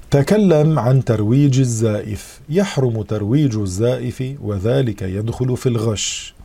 تكلم عن ترويج الزائف. يحرم ترويج الزائف وذلك يدخل في الغش.